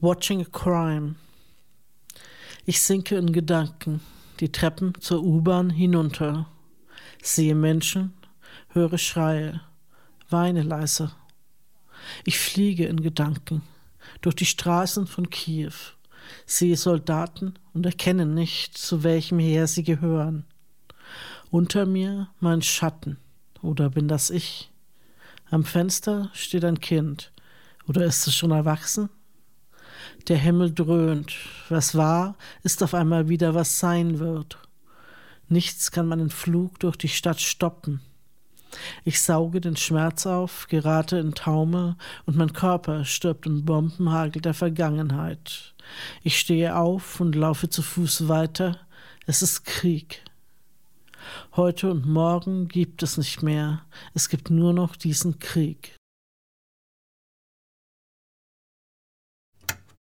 Watching a Crime. Ich sinke in Gedanken die Treppen zur U-Bahn hinunter, sehe Menschen, höre Schreie, weine leise. Ich fliege in Gedanken durch die Straßen von Kiew, sehe Soldaten und erkenne nicht, zu welchem Heer sie gehören. Unter mir mein Schatten, oder bin das ich? Am Fenster steht ein Kind, oder ist es schon erwachsen? Der Himmel dröhnt, was war, ist auf einmal wieder, was sein wird. Nichts kann meinen Flug durch die Stadt stoppen. Ich sauge den Schmerz auf, gerate in Taumel und mein Körper stirbt im Bombenhagel der Vergangenheit. Ich stehe auf und laufe zu Fuß weiter. Es ist Krieg. Heute und morgen gibt es nicht mehr. Es gibt nur noch diesen Krieg.